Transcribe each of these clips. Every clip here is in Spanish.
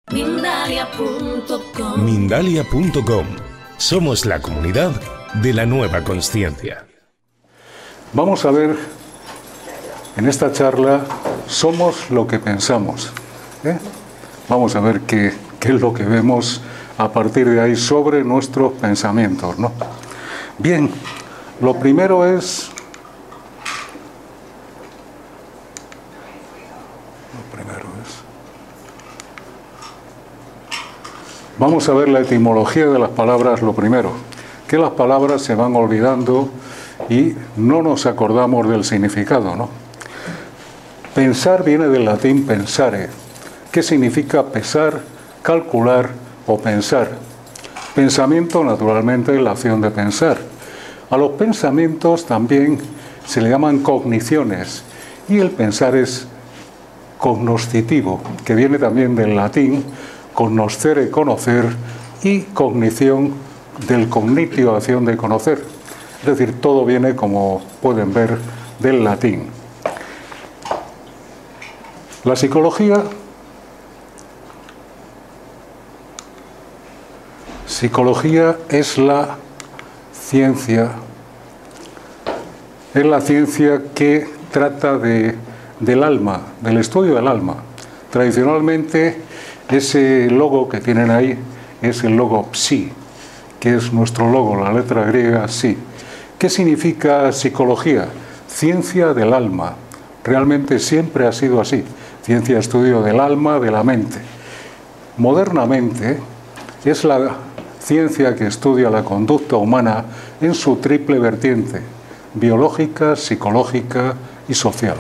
Mindalia.com. Mindalia.com. Somos la comunidad de la nueva consciencia. Vamos a ver en esta charla, somos lo que pensamos. Vamos a ver qué es lo que vemos a partir de ahí sobre nuestros pensamientos, ¿no? Bien, lo primero es... Vamos a ver la etimología de las palabras lo primero, que las palabras se van olvidando y no nos acordamos del significado, ¿no? Pensar viene del latín pensare, que significa pesar, calcular o pensar. Pensamiento, naturalmente, es la acción de pensar. A los pensamientos también se le llaman cogniciones y el pensar es cognoscitivo, que viene también del latín cognoscere, conocer, y cognición del cognitio, acción de conocer. Es decir, todo viene, como pueden ver, del latín. La psicología es la ciencia que trata del alma, del estudio del alma. Tradicionalmente, ese logo que tienen ahí es el logo psi, que es nuestro logo, la letra griega psi. ¿Qué significa psicología? Ciencia del alma. Realmente siempre ha sido así. Ciencia, estudio del alma, de la mente. Modernamente es la ciencia que estudia la conducta humana en su triple vertiente: biológica, psicológica y social.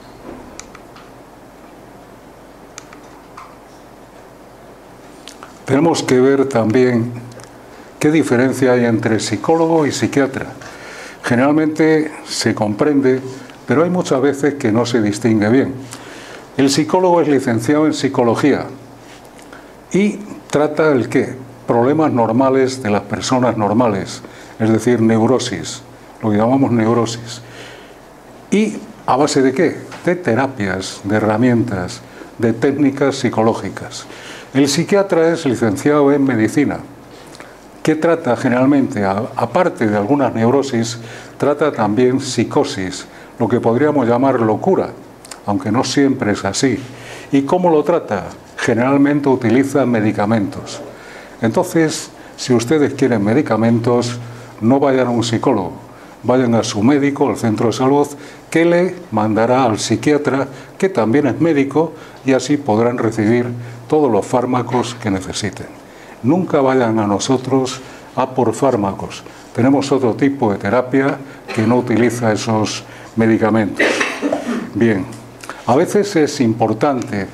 Tenemos que ver también qué diferencia hay entre psicólogo y psiquiatra. Generalmente se comprende, pero hay muchas veces que no se distingue bien. El psicólogo es licenciado en psicología y trata el qué, problemas normales de las personas normales, es decir, neurosis, lo que llamamos neurosis. ¿Y a base de qué? De terapias, de herramientas, de técnicas psicológicas. El psiquiatra es licenciado en medicina, que trata generalmente, aparte de algunas neurosis, trata también psicosis, lo que podríamos llamar locura, aunque no siempre es así. ¿Y cómo lo trata? Generalmente utiliza medicamentos. Entonces, si ustedes quieren medicamentos, no vayan a un psicólogo, vayan a su médico, al centro de salud, que le mandará al psiquiatra, que también es médico, y así podrán recibir todos los fármacos que necesiten. Nunca vayan a nosotros a por fármacos. Tenemos otro tipo de terapia que no utiliza esos medicamentos. Bien, a veces es importante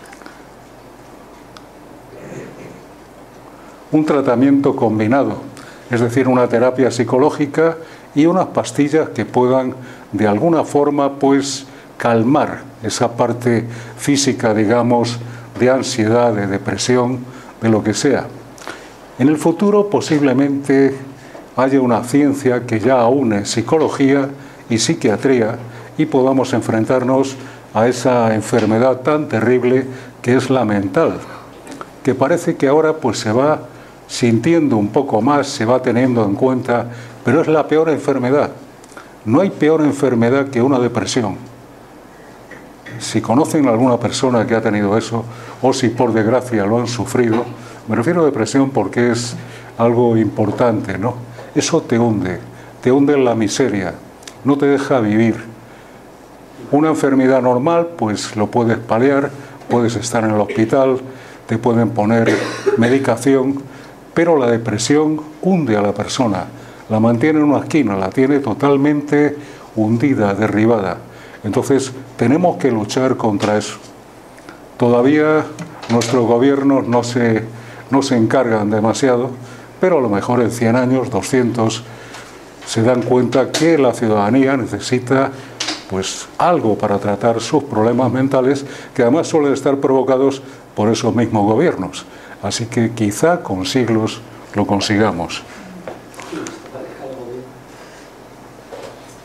un tratamiento combinado, es decir, una terapia psicológica y unas pastillas que puedan de alguna forma pues calmar esa parte física, digamos, de ansiedad, de depresión, de lo que sea. En el futuro posiblemente haya una ciencia que ya une psicología y psiquiatría y podamos enfrentarnos a esa enfermedad tan terrible que es la mental, que parece que ahora pues se va sintiendo un poco más, se va teniendo en cuenta, pero es la peor enfermedad. No hay peor enfermedad que una depresión. Si conocen a alguna persona que ha tenido eso, o si por desgracia lo han sufrido, me refiero a depresión porque es algo importante, ¿no? Eso te hunde en la miseria, no te deja vivir. Una enfermedad normal, pues lo puedes paliar, puedes estar en el hospital, te pueden poner medicación, pero la depresión hunde a la persona, la mantiene en una esquina, la tiene totalmente hundida, derribada. Entonces, tenemos que luchar contra eso. Todavía nuestros gobiernos no se encargan demasiado, pero a lo mejor en 100 años, 200, se dan cuenta que la ciudadanía necesita pues algo para tratar sus problemas mentales, que además suelen estar provocados por esos mismos gobiernos. Así que quizá con siglos lo consigamos.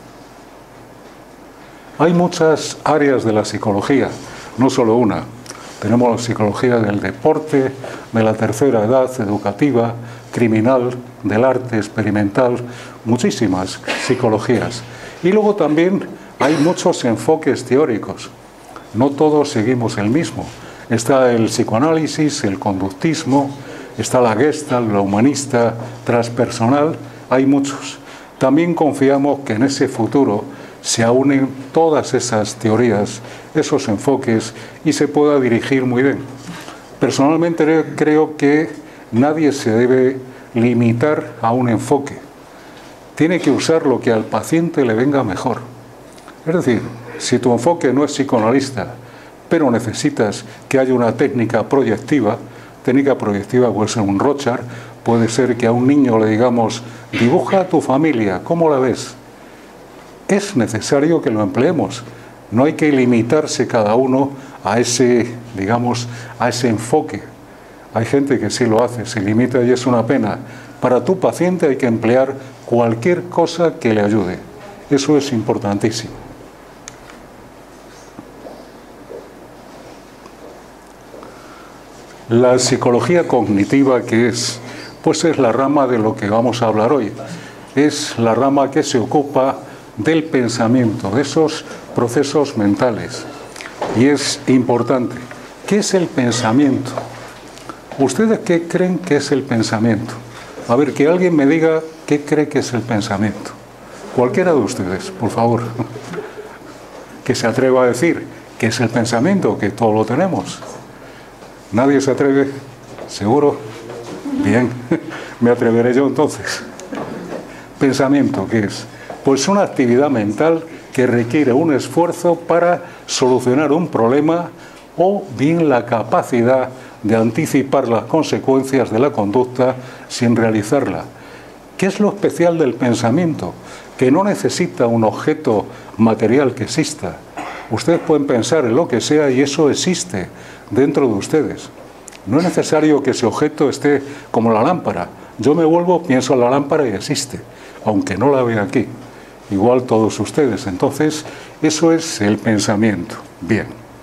Hay muchas áreas de la psicología, no solo una. tenemos la psicología del deporte, de la tercera edad, educativa, criminal, del arte, experimental, muchísimas psicologías. Y luego también hay muchos enfoques teóricos, no todos seguimos el mismo. Está el psicoanálisis, el conductismo, está la Gestalt, la humanista, transpersonal, hay muchos. También confiamos que en ese futuro se unen todas esas teorías, esos enfoques, y se pueda dirigir muy bien. Personalmente creo que nadie se debe limitar a un enfoque. Tiene que usar lo que al paciente le venga mejor. Es decir, si tu enfoque no es psicoanalista, pero necesitas que haya una técnica proyectiva puede ser un Rorschach, puede ser que a un niño le digamos, dibuja a tu familia, ¿cómo la ves? Es necesario que lo empleemos. No hay que limitarse cada uno a ese, digamos, a ese enfoque. Hay gente que sí lo hace, se limita y es una pena. Para tu paciente hay que emplear cualquier cosa que le ayude. Eso es importantísimo. La psicología cognitiva, que es, pues es la rama de lo que vamos a hablar hoy. Es la rama que se ocupa del pensamiento, de esos procesos mentales. Y es importante. ¿Qué es el pensamiento? ¿Ustedes qué creen que es el pensamiento? A ver, que alguien me diga qué cree que es el pensamiento. Cualquiera de ustedes, por favor. Que se atreva a decir qué es el pensamiento, que todo lo tenemos. ¿Nadie se atreve? ¿Seguro? Bien, me atreveré yo entonces. ¿Pensamiento qué es? Pues una actividad mental que requiere un esfuerzo para solucionar un problema o bien la capacidad de anticipar las consecuencias de la conducta sin realizarla. ¿Qué es lo especial del pensamiento? Que no necesita un objeto material que exista. Ustedes pueden pensar en lo que sea y eso existe dentro de ustedes. No es necesario que ese objeto esté como la lámpara. Yo me vuelvo, pienso en la lámpara y existe, aunque no la vea aquí. Igual todos ustedes. Entonces, eso es el pensamiento. Bien.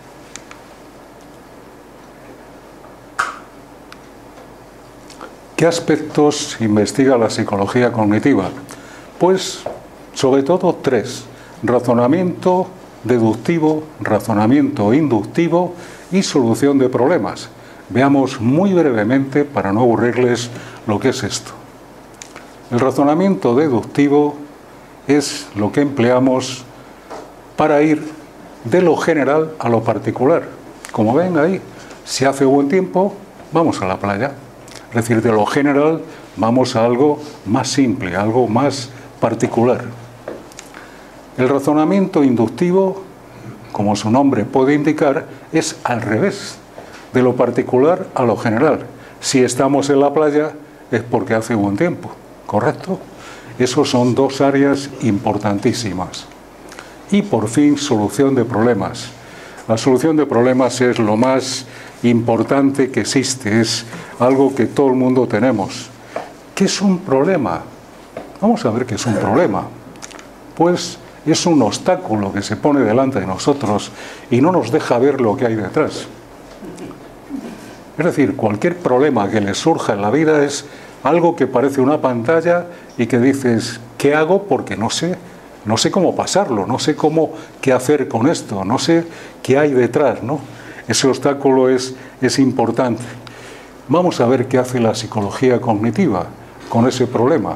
¿Qué aspectos investiga la psicología cognitiva? Pues, sobre todo tres: razonamiento deductivo, razonamiento inductivo y solución de problemas. Veamos muy brevemente, para no aburrirles, lo que es esto. El razonamiento deductivo es lo que empleamos para ir de lo general a lo particular. Como ven ahí, si hace buen tiempo, vamos a la playa. Es decir, de lo general vamos a algo más simple, algo más particular. El razonamiento inductivo, como su nombre puede indicar, es al revés, de lo particular a lo general. Si estamos en la playa es porque hace buen tiempo, ¿correcto? Esos son dos áreas importantísimas. Y por fin, solución de problemas. La solución de problemas es lo más importante que existe, es algo que todo el mundo tenemos. ¿Qué es un problema? Vamos a ver qué es un problema. Pues es un obstáculo que se pone delante de nosotros y no nos deja ver lo que hay detrás. Es decir, cualquier problema que le surja en la vida es algo que parece una pantalla y que dices, ¿qué hago? Porque no sé cómo pasarlo, no sé qué hacer con esto, no sé qué hay detrás, ¿no? Ese obstáculo es importante. Vamos a ver qué hace la psicología cognitiva con ese problema.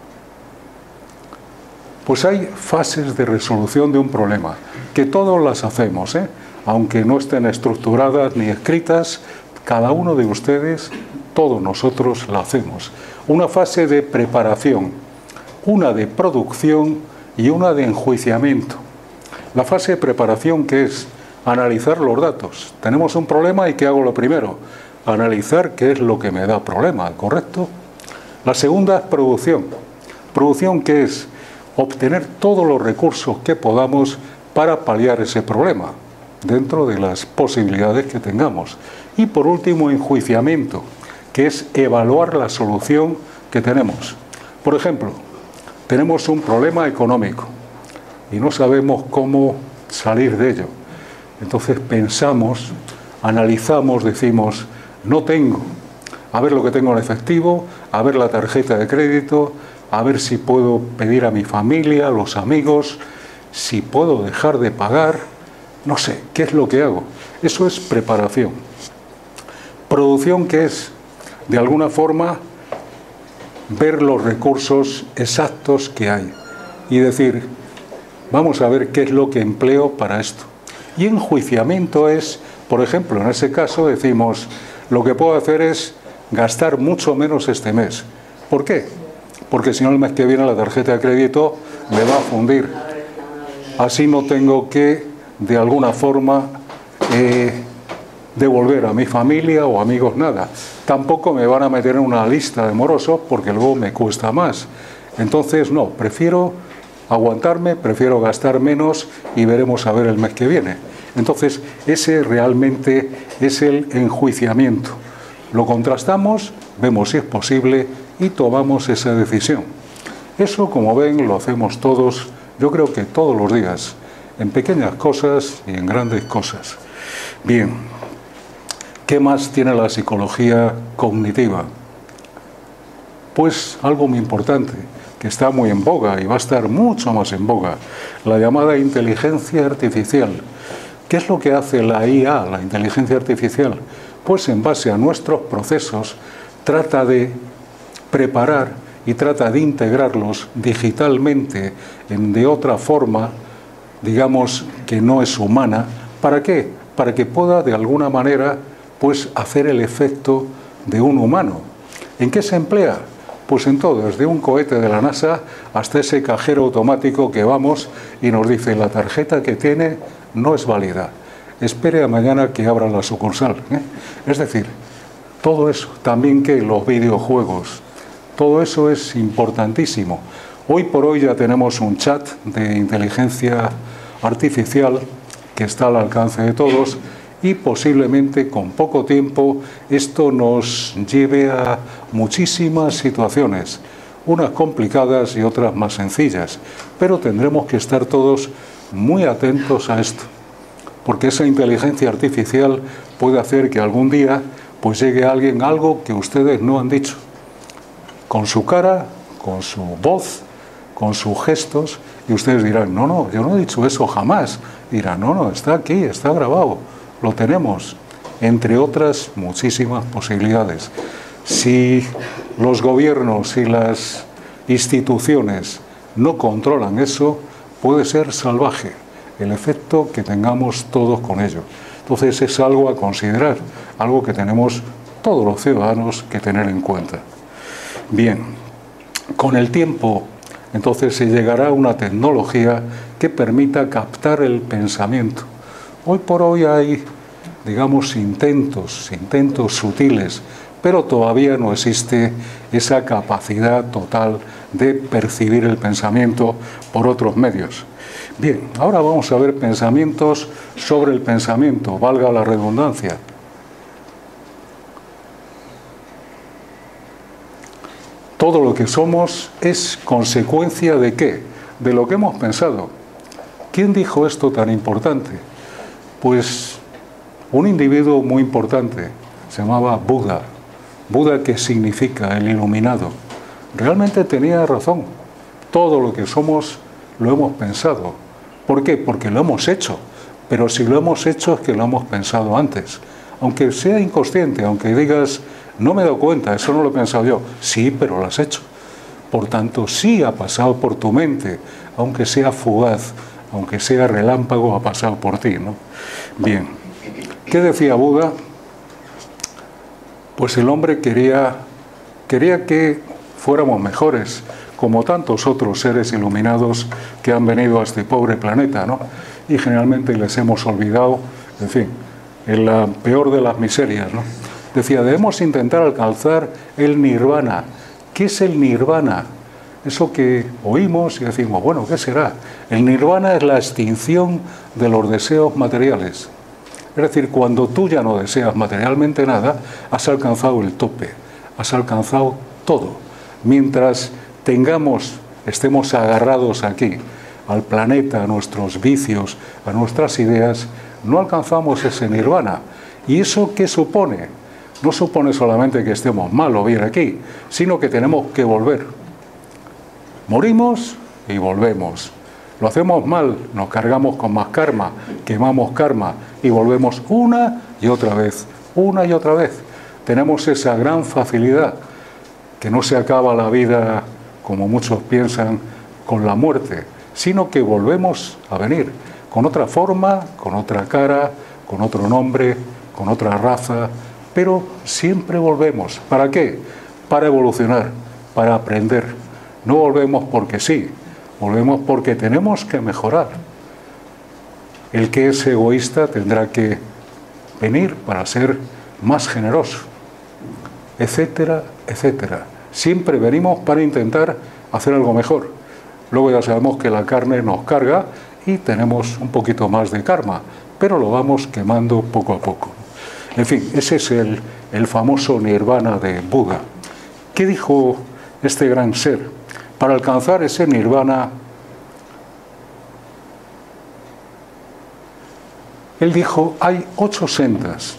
Pues hay fases de resolución de un problema, que todos las hacemos, aunque no estén estructuradas ni escritas, cada uno de ustedes, todos nosotros la hacemos. Una fase de preparación, una de producción y una de enjuiciamiento. La fase de preparación, ¿qué es? Analizar los datos. Tenemos un problema y ¿qué hago lo primero? Analizar qué es lo que me da problema, ¿correcto? La segunda es producción. ¿Producción qué es? Obtener todos los recursos que podamos para paliar ese problema, dentro de las posibilidades que tengamos. Y por último, enjuiciamiento, que es evaluar la solución que tenemos. Por ejemplo, tenemos un problema económico y no sabemos cómo salir de ello. Entonces pensamos, analizamos, decimos, no tengo, a ver lo que tengo en efectivo, a ver la tarjeta de crédito, a ver si puedo pedir a mi familia, a los amigos, si puedo dejar de pagar, no sé, ¿qué es lo que hago? Eso es preparación. Producción, que es, de alguna forma, ver los recursos exactos que hay y decir, vamos a ver qué es lo que empleo para esto. Y enjuiciamiento es, por ejemplo, en ese caso decimos, lo que puedo hacer es gastar mucho menos este mes. ¿Por qué? Porque si no el mes que viene la tarjeta de crédito me va a fundir. Así no tengo que, de alguna forma, devolver a mi familia o amigos nada. Tampoco me van a meter en una lista de morosos porque luego me cuesta más. Entonces, no, prefiero aguantarme, prefiero gastar menos y veremos a ver el mes que viene. Entonces, ese realmente es el enjuiciamiento. Lo contrastamos, vemos si es posible y tomamos esa decisión. Eso, como ven, lo hacemos todos, yo creo que todos los días, en pequeñas cosas y en grandes cosas. Bien, ¿qué más tiene la psicología cognitiva? Pues algo muy importante, que está muy en boga y va a estar mucho más en boga, la llamada inteligencia artificial. ¿Qué es lo que hace la IA, la inteligencia artificial? Pues en base a nuestros procesos trata de preparar y trata de integrarlos digitalmente de otra forma, digamos, que no es humana. ¿Para qué? Para que pueda de alguna manera pues hacer el efecto de un humano. ¿En qué se emplea? Pues en todo, desde un cohete de la NASA hasta ese cajero automático que vamos y nos dice la tarjeta que tiene no es válida. Espere a mañana que abra la sucursal. Es decir, todo eso, también que los videojuegos, todo eso es importantísimo. Hoy por hoy ya tenemos un chat de inteligencia artificial que está al alcance de todos y posiblemente con poco tiempo esto nos lleve a muchísimas situaciones, unas complicadas y otras más sencillas, pero tendremos que estar todos muy atentos a esto, porque esa inteligencia artificial puede hacer que algún día pues llegue a alguien algo que ustedes no han dicho, con su cara, con su voz, con sus gestos, y ustedes dirán, no, no, yo no he dicho eso jamás. Dirán, no, no, está aquí, está grabado, lo tenemos, entre otras muchísimas posibilidades. Si los gobiernos y las instituciones no controlan eso, puede ser salvaje el efecto que tengamos todos con ello. Entonces es algo a considerar, algo que tenemos todos los ciudadanos que tener en cuenta. Bien, con el tiempo, entonces se llegará a una tecnología que permita captar el pensamiento. Hoy por hoy hay, digamos, intentos sutiles, pero todavía no existe esa capacidad total de percibir el pensamiento por otros medios. Bien, ahora vamos a ver pensamientos sobre el pensamiento, valga la redundancia. Todo lo que somos es consecuencia ¿de qué? De lo que hemos pensado. ¿Quién dijo esto tan importante? Pues un individuo muy importante, se llamaba Buda. Buda, ¿qué significa? El iluminado. Realmente tenía razón. Todo lo que somos lo hemos pensado. ¿Por qué? Porque lo hemos hecho. Pero si lo hemos hecho es que lo hemos pensado antes. Aunque sea inconsciente, aunque digas, no me he dado cuenta, eso no lo he pensado yo. Sí, pero lo has hecho. Por tanto, sí ha pasado por tu mente, aunque sea fugaz, aunque sea relámpago, ha pasado por ti, ¿no? Bien, ¿qué decía Buda? Pues el hombre quería que fuéramos mejores, como tantos otros seres iluminados que han venido a este pobre planeta, ¿no? Y generalmente les hemos olvidado, en fin, en la peor de las miserias, ¿no? Decía, debemos intentar alcanzar el nirvana. ¿Qué es el nirvana? Eso que oímos y decimos, bueno, ¿qué será? El nirvana es la extinción de los deseos materiales. Es decir, cuando tú ya no deseas materialmente nada, has alcanzado el tope, has alcanzado todo. Mientras estemos agarrados aquí, al planeta, a nuestros vicios, a nuestras ideas, no alcanzamos ese nirvana. ¿Y eso qué supone? No supone solamente que estemos mal o bien aquí, sino que tenemos que volver. Morimos y volvemos. Lo hacemos mal, nos cargamos con más karma, quemamos karma y volvemos una y otra vez, una y otra vez. Tenemos esa gran facilidad, que no se acaba la vida, como muchos piensan, con la muerte, sino que volvemos a venir, con otra forma, con otra cara, con otro nombre, con otra raza, pero siempre volvemos. ¿Para qué? Para evolucionar, para aprender. No volvemos porque sí, volvemos porque tenemos que mejorar. El que es egoísta tendrá que venir para ser más generoso, etcétera, etcétera. Siempre venimos para intentar hacer algo mejor. Luego ya sabemos que la carne nos carga y tenemos un poquito más de karma, pero lo vamos quemando poco a poco. En fin, ese es el famoso nirvana de Buda. ¿Qué dijo este gran ser? Para alcanzar ese nirvana, él dijo, hay 8 sendas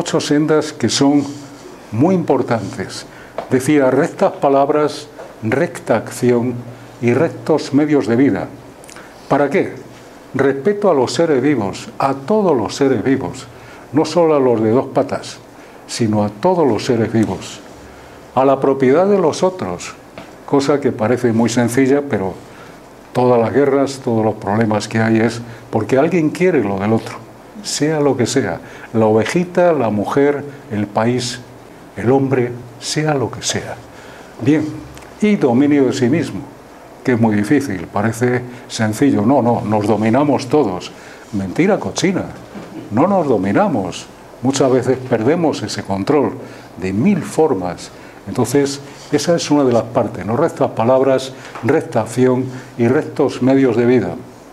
que son muy importantes. Decía, rectas palabras, recta acción y rectos medios de vida. ¿Para qué? Respeto a los seres vivos, a todos los seres vivos, no solo a los de 2 patas, sino a todos los seres vivos. A la propiedad de los otros, cosa que parece muy sencilla, pero todas las guerras, todos los problemas que hay es porque alguien quiere lo del otro, sea lo que sea, la ovejita, la mujer, el país, el hombre, sea lo que sea. Bien, y dominio de sí mismo, que es muy difícil, parece sencillo. No, nos dominamos todos. Mentira cochina, no nos dominamos. Muchas veces perdemos ese control de 1000 formas. Entonces, esa es una de las partes, ¿no? Rectas palabras, recta acción y rectos medios de vida.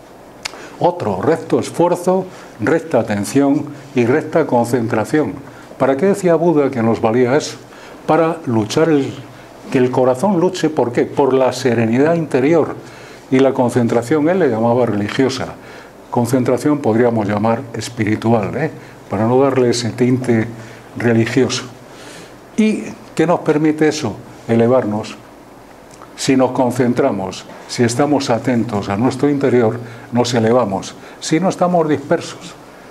Otro, recto esfuerzo, recta atención y recta concentración. ¿Para qué decía Buda que nos valía eso? Para luchar, que el corazón luche, ¿por qué? Por la serenidad interior. Y la concentración, él le llamaba religiosa. Concentración podríamos llamar espiritual, para no darle ese tinte religioso. ¿Y qué nos permite eso? Elevarnos. Si nos concentramos, si estamos atentos a nuestro interior, nos elevamos. Si no, estamos dispersos.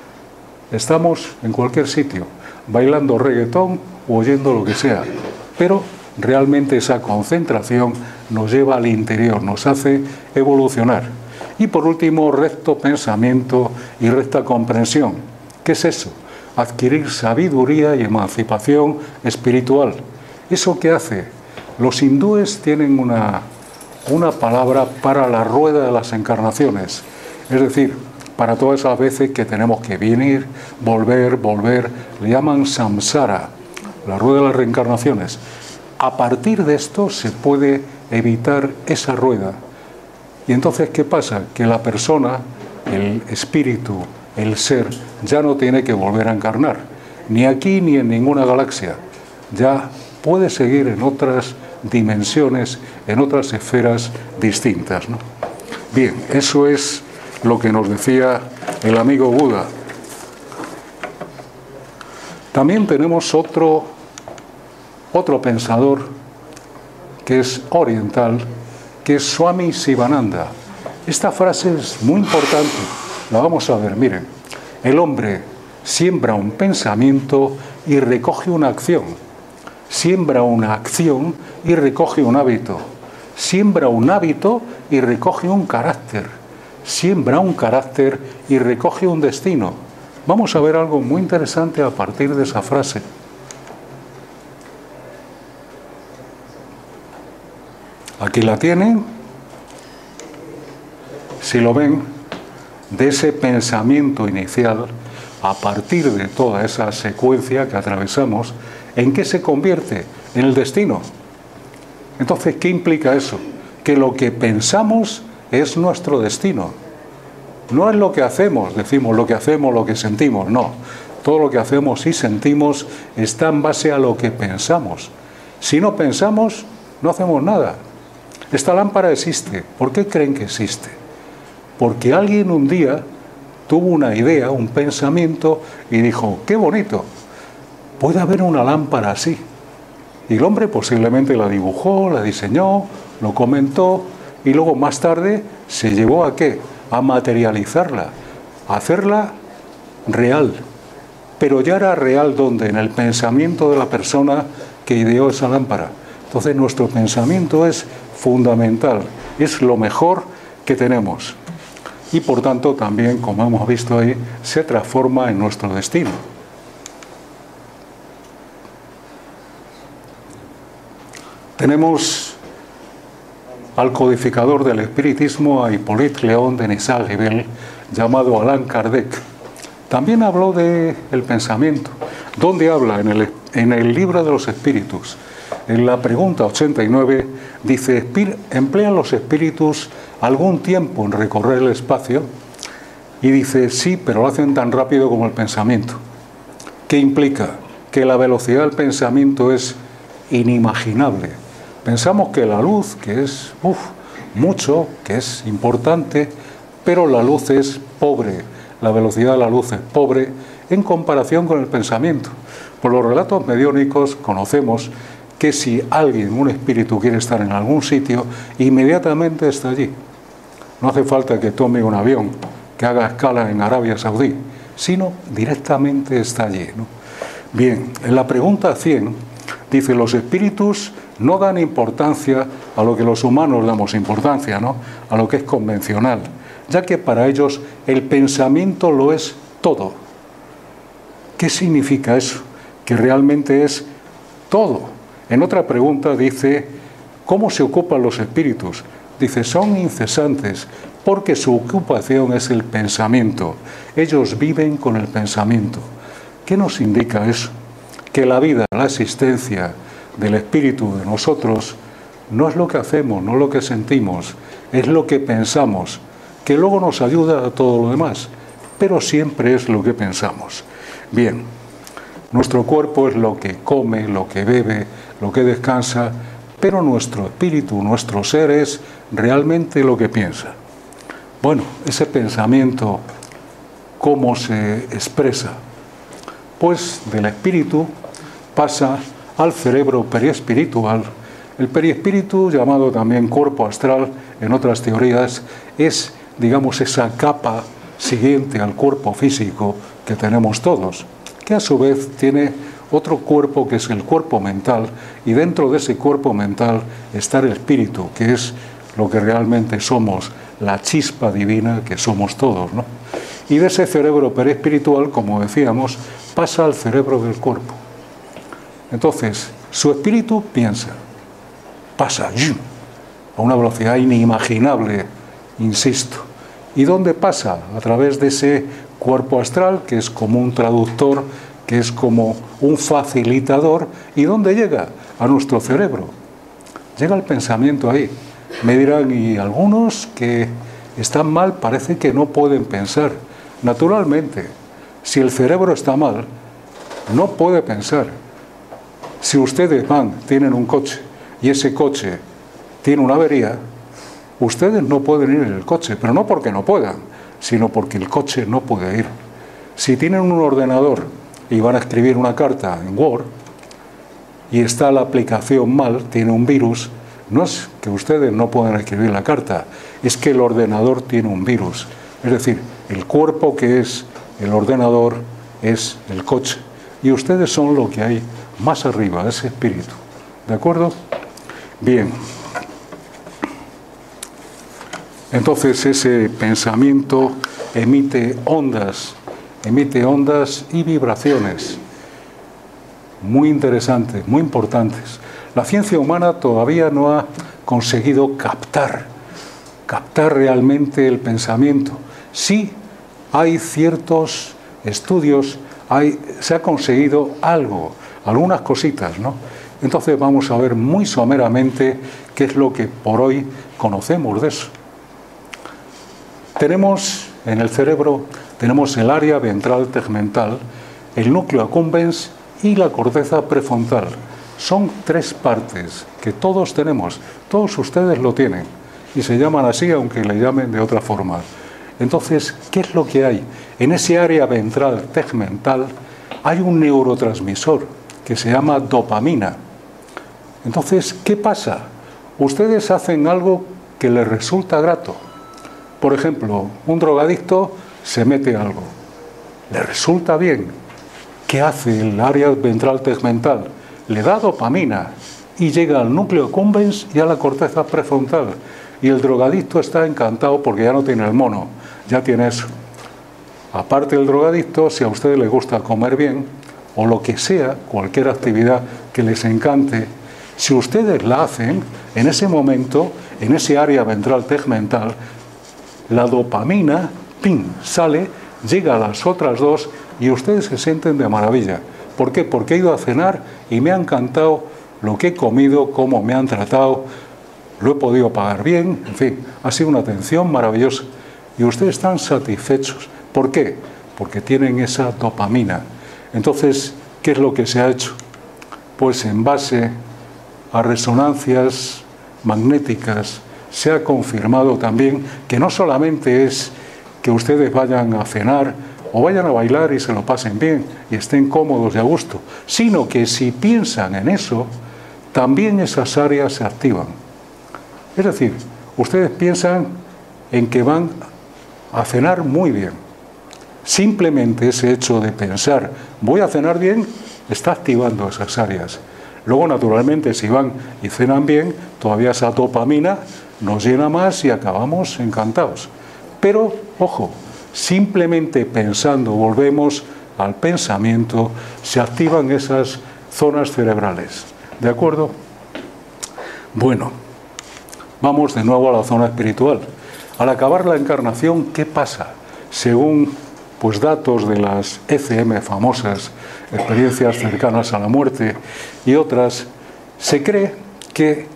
Estamos en cualquier sitio, bailando reggaetón o oyendo lo que sea. Pero realmente esa concentración nos lleva al interior, nos hace evolucionar. Y por último, recto pensamiento y recta comprensión. ¿Qué es eso? Adquirir sabiduría y emancipación espiritual. ¿Eso qué hace? Los hindúes tienen una palabra para la rueda de las encarnaciones. Es decir, para todas esas veces que tenemos que venir, volver, le llaman samsara, la rueda de las reencarnaciones. A partir de esto se puede evitar esa rueda. Y entonces, ¿qué pasa? Que la persona, el espíritu, el ser, ya no tiene que volver a encarnar, ni aquí ni en ninguna galaxia. Ya puede seguir en otras dimensiones, en otras esferas distintas, ¿no? Bien, eso es lo que nos decía el amigo Buda. También tenemos otro pensador que es oriental, que es Swami Sivananda. Esta frase es muy importante, la vamos a ver. Miren, el hombre siembra un pensamiento y recoge una acción, siembra una acción y recoge un hábito, siembra un hábito y recoge un carácter, siembra un carácter y recoge un destino. Vamos a ver algo muy interesante a partir de esa frase. Aquí la tienen. Si lo ven, de ese pensamiento inicial, a partir de toda esa secuencia que atravesamos, ¿en qué se convierte? En el destino. Entonces, ¿qué implica eso? Que lo que pensamos es nuestro destino. No es lo que hacemos, decimos lo que hacemos, lo que sentimos, no. Todo lo que hacemos y sentimos está en base a lo que pensamos. Si no pensamos, no hacemos nada. Esta lámpara existe. ¿Por qué creen que existe? Porque alguien un día tuvo una idea, un pensamiento, y dijo, qué bonito, puede haber una lámpara así. Y el hombre posiblemente la dibujó, la diseñó, lo comentó, y luego más tarde se llevó ¿a qué? A materializarla, a hacerla real. Pero ya era real ¿dónde? En el pensamiento de la persona que ideó esa lámpara. Entonces nuestro pensamiento es fundamental, es lo mejor que tenemos. Y por tanto también, como hemos visto ahí, se transforma en nuestro destino. Tenemos al codificador del espiritismo, a Hippolyte Léon Denis Alibel, llamado Allan Kardec. También habló del pensamiento. ¿Dónde habla? En el libro de los espíritus. En la pregunta 89 dice, ¿emplean los espíritus algún tiempo en recorrer el espacio? Y dice, sí, pero lo hacen tan rápido como el pensamiento. ¿Qué implica? Que la velocidad del pensamiento es inimaginable. Pensamos que la luz, que es mucho, que es importante, pero la luz es pobre, la velocidad de la luz es pobre en comparación con el pensamiento. Por los relatos mediúnicos conocemos que si alguien, un espíritu, quiere estar en algún sitio, inmediatamente está allí. No hace falta que tome un avión, que haga escala en Arabia Saudí, sino directamente está allí, ¿no? Bien, en la pregunta 100 dice, los espíritus no dan importancia a lo que los humanos damos importancia, ¿no? A lo que es convencional, ya que para ellos el pensamiento lo es todo. ¿Qué significa eso? Que realmente es todo. En otra pregunta dice, ¿cómo se ocupan los espíritus? Dice, son incesantes, porque su ocupación es el pensamiento. Ellos viven con el pensamiento. ¿Qué nos indica eso? Que la vida, la existencia del espíritu de nosotros no es lo que hacemos, no es lo que sentimos, es lo que pensamos, que luego nos ayuda a todo lo demás, pero siempre es lo que pensamos. Bien, nuestro cuerpo es lo que come, lo que bebe, lo que descansa, pero nuestro espíritu, nuestro ser es realmente lo que piensa. Bueno, ese pensamiento, ¿cómo se expresa? Pues del espíritu pasa al cerebro periespiritual. El periespíritu, llamado también cuerpo astral en otras teorías, es, digamos, esa capa siguiente al cuerpo físico que tenemos todos, que a su vez tiene otro cuerpo que es el cuerpo mental, y dentro de ese cuerpo mental está el espíritu, que es lo que realmente somos, la chispa divina que somos todos, ¿no? Y de ese cerebro periespiritual, como decíamos, pasa al cerebro del cuerpo. Entonces, su espíritu piensa, pasa a una velocidad inimaginable, insisto. ¿Y dónde pasa? A través de ese cuerpo astral, que es como un traductor, que es como un facilitador. ¿Y dónde llega? A nuestro cerebro. Llega el pensamiento ahí. Me dirán, y algunos que están mal parece que no pueden pensar. Naturalmente, si el cerebro está mal, no puede pensar. Si ustedes tienen un coche y ese coche tiene una avería, ustedes no pueden ir en el coche, pero no porque no puedan, sino porque el coche no puede ir. Si tienen un ordenador y van a escribir una carta en Word y está la aplicación mal, tiene un virus, no es que ustedes no puedan escribir la carta, es que el ordenador tiene un virus. Es decir, el cuerpo que es el ordenador es el coche. Y ustedes son lo que hay más arriba, ese espíritu. ¿De acuerdo? Bien. Entonces ese pensamiento emite ondas y vibraciones muy interesantes, muy importantes. La ciencia humana todavía no ha conseguido captar realmente el pensamiento. Sí hay ciertos estudios, se ha conseguido algo, algunas cositas, ¿no? Entonces vamos a ver muy someramente qué es lo que por hoy conocemos de eso. Tenemos en el cerebro, tenemos el área ventral tegmental, el núcleo accumbens y la corteza prefrontal. Son tres partes que todos tenemos, todos ustedes lo tienen, y se llaman así aunque le llamen de otra forma. Entonces, ¿qué es lo que hay? En ese área ventral tegmental hay un neurotransmisor que se llama dopamina. Entonces, ¿qué pasa? Ustedes hacen algo que les resulta grato. Por ejemplo, un drogadicto se mete algo. Le resulta bien. ¿Qué hace el área ventral tegmental? Le da dopamina y llega al núcleo accumbens y a la corteza prefrontal. Y el drogadicto está encantado porque ya no tiene el mono, ya tiene eso. Aparte del drogadicto, si a ustedes les gusta comer bien, o lo que sea, cualquier actividad que les encante, si ustedes la hacen, en ese momento, en ese área ventral tegmental, la dopamina, ¡pim!, sale, llega a las otras dos y ustedes se sienten de maravilla. ¿Por qué? Porque he ido a cenar y me ha encantado lo que he comido, cómo me han tratado, lo he podido pagar bien, en fin, ha sido una atención maravillosa. Y ustedes están satisfechos. ¿Por qué? Porque tienen esa dopamina. Entonces, ¿qué es lo que se ha hecho? Pues en base a resonancias magnéticas se ha confirmado también que no solamente es que ustedes vayan a cenar o vayan a bailar y se lo pasen bien y estén cómodos y a gusto, sino que si piensan en eso, también esas áreas se activan. Es decir, ustedes piensan en que van a cenar muy bien. Simplemente ese hecho de pensar, voy a cenar bien, está activando esas áreas. Luego, naturalmente, si van y cenan bien, todavía esa dopamina nos llena más y acabamos encantados. Pero, ojo, simplemente pensando, volvemos al pensamiento, se activan esas zonas cerebrales. ¿De acuerdo? Bueno, vamos de nuevo a la zona espiritual. Al acabar la encarnación, ¿qué pasa? Según pues datos de las ECM famosas, experiencias cercanas a la muerte y otras, se cree que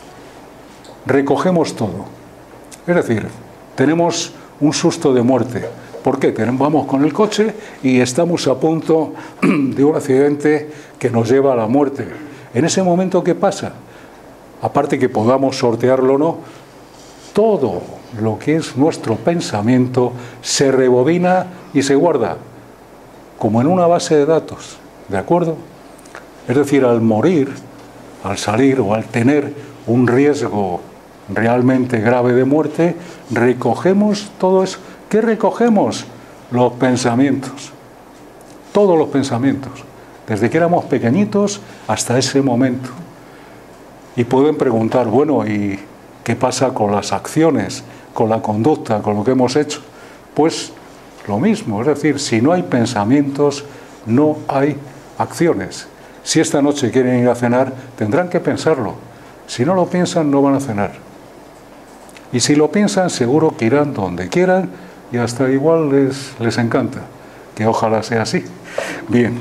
recogemos todo. Es decir, tenemos un susto de muerte. ¿Por qué? Vamos con el coche y estamos a punto de un accidente que nos lleva a la muerte. En ese momento, ¿qué pasa? Aparte que podamos sortearlo o no, todo lo que es nuestro pensamiento se rebobina y se guarda como en una base de datos, ¿de acuerdo? Es decir, al morir, al salir o al tener un riesgo realmente grave de muerte, recogemos todo eso. ¿Qué recogemos? Los pensamientos, todos los pensamientos, desde que éramos pequeñitos hasta ese momento. Y pueden preguntar, bueno, ¿y qué pasa con las acciones, con la conducta, con lo que hemos hecho? Pues lo mismo, es decir, si no hay pensamientos, no hay acciones. Si esta noche quieren ir a cenar, tendrán que pensarlo. Si no lo piensan, no van a cenar. Y si lo piensan, seguro que irán donde quieran y hasta igual les encanta, que ojalá sea así. Bien,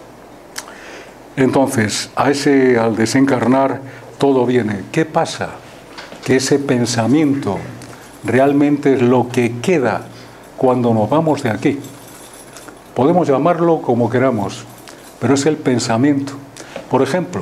entonces, al desencarnar, todo viene. ¿Qué pasa? Que ese pensamiento realmente es lo que queda cuando nos vamos de aquí. Podemos llamarlo como queramos, pero es el pensamiento. Por ejemplo,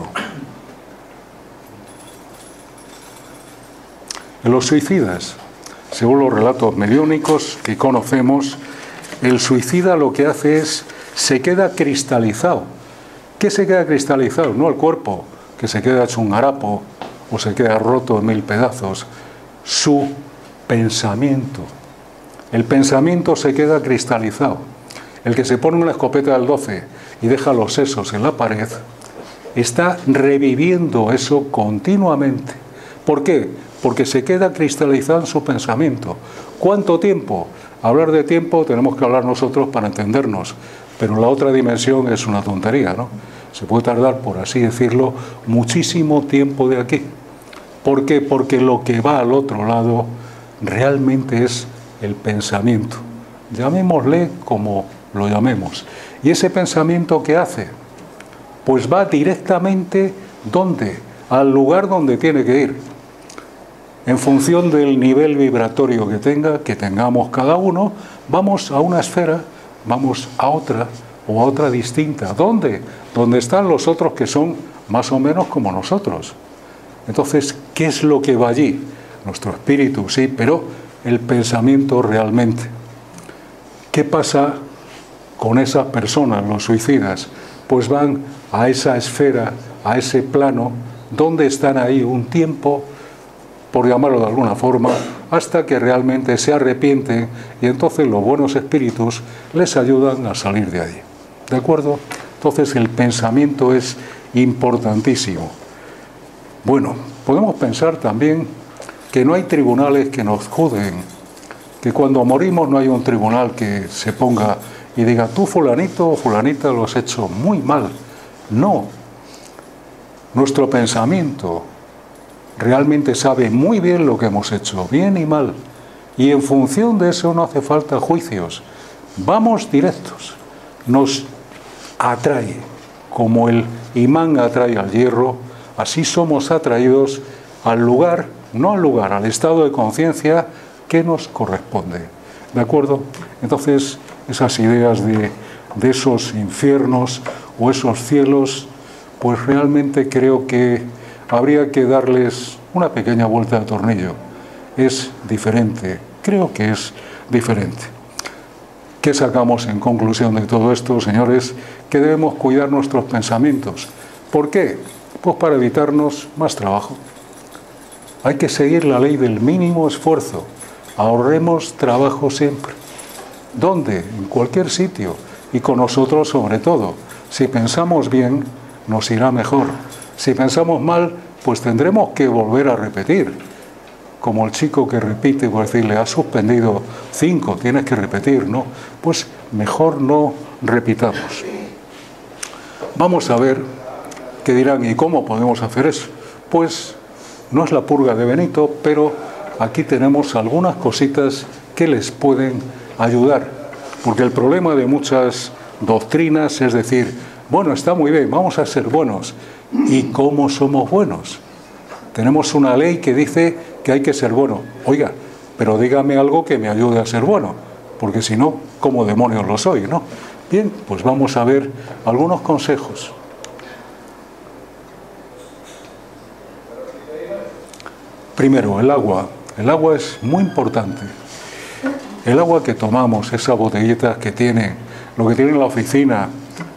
en los suicidas, según los relatos mediúnicos que conocemos, el suicida lo que hace es, se queda cristalizado. ¿Qué se queda cristalizado? No el cuerpo, que se queda hecho un harapo o se queda roto en 1000 pedazos. Su pensamiento. El pensamiento se queda cristalizado. El que se pone una escopeta del 12 y deja los sesos en la pared, está reviviendo eso continuamente. ¿Por qué? Porque se queda cristalizado en su pensamiento. ¿Cuánto tiempo? Hablar de tiempo tenemos que hablar nosotros para entendernos, pero la otra dimensión es una tontería, ¿no? Se puede tardar, por así decirlo, muchísimo tiempo de aquí. ¿Por qué? Porque lo que va al otro lado realmente es el pensamiento. Llamémosle como lo llamemos. ¿Y ese pensamiento qué hace? Pues va directamente, ¿dónde? Al lugar donde tiene que ir. En función del nivel vibratorio que tengamos cada uno, vamos a una esfera, vamos a otra o a otra distinta. ¿Dónde? Donde están los otros que son más o menos como nosotros. Entonces, ¿qué es lo que va allí? Nuestro espíritu, sí, pero el pensamiento realmente. ¿Qué pasa con esas personas, los suicidas? Pues van a esa esfera, a ese plano, donde están ahí un tiempo, por llamarlo de alguna forma, hasta que realmente se arrepienten y entonces los buenos espíritus les ayudan a salir de ahí. ¿De acuerdo? Entonces el pensamiento es importantísimo. Bueno, podemos pensar también que no hay tribunales que nos juzguen, que cuando morimos no hay un tribunal que se ponga y diga, tú fulanito o fulanita lo has hecho muy mal. No. Nuestro pensamiento realmente sabe muy bien lo que hemos hecho, bien y mal. Y en función de eso no hace falta juicios. Vamos directos. Nos atrae, como el imán atrae al hierro, así somos atraídos al lugar, no al lugar, al estado de conciencia que nos corresponde. ¿De acuerdo? Entonces, esas ideas de esos infiernos o esos cielos, pues realmente creo que habría que darles una pequeña vuelta de tornillo. Es diferente, creo que es diferente. ¿Qué sacamos en conclusión de todo esto, señores? Que debemos cuidar nuestros pensamientos. ¿Por qué? Pues para evitarnos más trabajo. Hay que seguir la ley del mínimo esfuerzo. Ahorremos trabajo siempre. ¿Dónde? En cualquier sitio. Y con nosotros sobre todo. Si pensamos bien, nos irá mejor. Si pensamos mal, pues tendremos que volver a repetir. Como el chico que repite, por decirle, has suspendido 5, tienes que repetir, ¿no? Pues mejor no repitamos. Vamos a ver qué dirán y cómo podemos hacer eso. Pues no es la purga de Benito, pero aquí tenemos algunas cositas que les pueden ayudar. Porque el problema de muchas doctrinas es decir, bueno, está muy bien, vamos a ser buenos. ¿Y cómo somos buenos? Tenemos una ley que dice que hay que ser bueno. Oiga, pero dígame algo que me ayude a ser bueno, porque si no, ¿cómo demonios lo soy, no? Bien, pues vamos a ver algunos consejos. Primero, el agua. El agua es muy importante. El agua que tomamos, esas botellitas que tienen, lo que tienen en la oficina,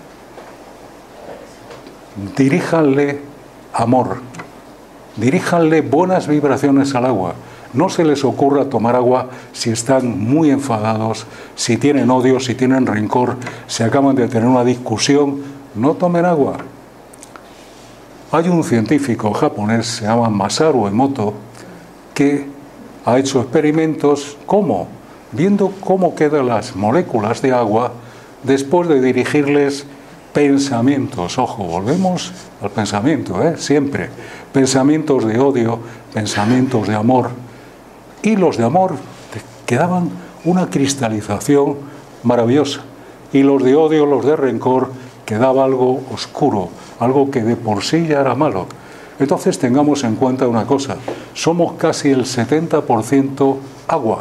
diríjanle amor, diríjanle buenas vibraciones al agua. No se les ocurra tomar agua si están muy enfadados, si tienen odio, si tienen rencor, si acaban de tener una discusión. No tomen agua. Hay un científico japonés, se llama Masaru Emoto, que ha hecho experimentos, ¿cómo? Viendo cómo quedan las moléculas de agua después de dirigirles pensamientos. Ojo, volvemos al pensamiento, siempre. Pensamientos de odio, pensamientos de amor. Y los de amor quedaban una cristalización maravillosa. Y los de odio, los de rencor, quedaba algo oscuro, algo que de por sí ya era malo. Entonces tengamos en cuenta una cosa, somos casi el 70% agua.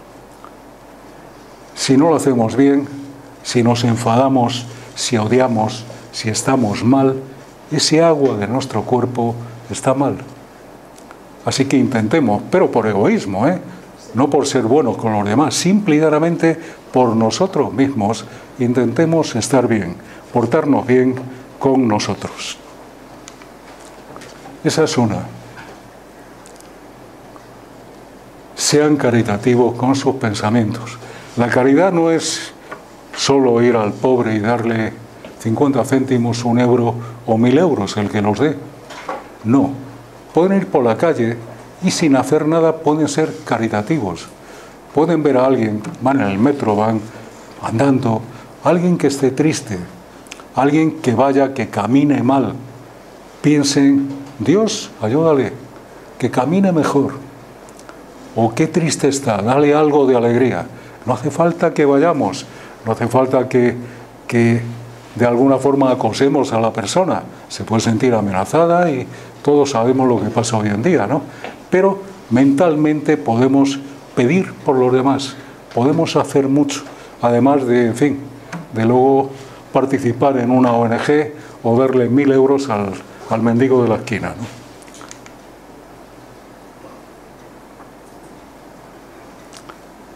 Si no lo hacemos bien, si nos enfadamos, si odiamos, si estamos mal, ese agua de nuestro cuerpo está mal. Así que intentemos, pero por egoísmo, no por ser buenos con los demás, simple y llanamente por nosotros mismos, intentemos estar bien, portarnos bien con nosotros. Esa es una. Sean caritativos con sus pensamientos. La caridad no es solo ir al pobre y darle 50 céntimos, 1 euro o 1000 euros, el que los dé. No. Pueden ir por la calle y sin hacer nada pueden ser caritativos. Pueden ver a alguien, van en el metro, van andando, alguien que esté triste, alguien que vaya, que camine mal. Piensen, Dios, ayúdale, que camine mejor. O qué triste está, dale algo de alegría. No hace falta que vayamos, no hace falta que de alguna forma acosemos a la persona. Se puede sentir amenazada y todos sabemos lo que pasa hoy en día, ¿no? Pero mentalmente podemos pedir por los demás, podemos hacer mucho, además de, en fin, de luego participar en una ONG o darle 1000 euros al mendigo de la esquina, ¿no?